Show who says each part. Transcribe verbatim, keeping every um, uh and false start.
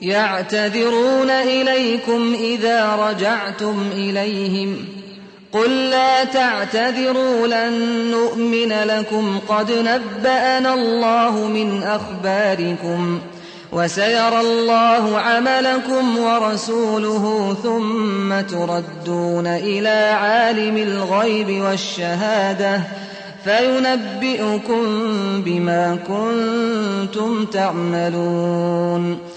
Speaker 1: يعتذرون إليكم إذا رجعتم إليهم قل لا تعتذروا لن نؤمن لكم قد نبأنا الله من أخباركم وسيرى الله عملكم ورسوله ثم تردون إلى عالم الغيب والشهادة فينبئكم بما كنتم تعملون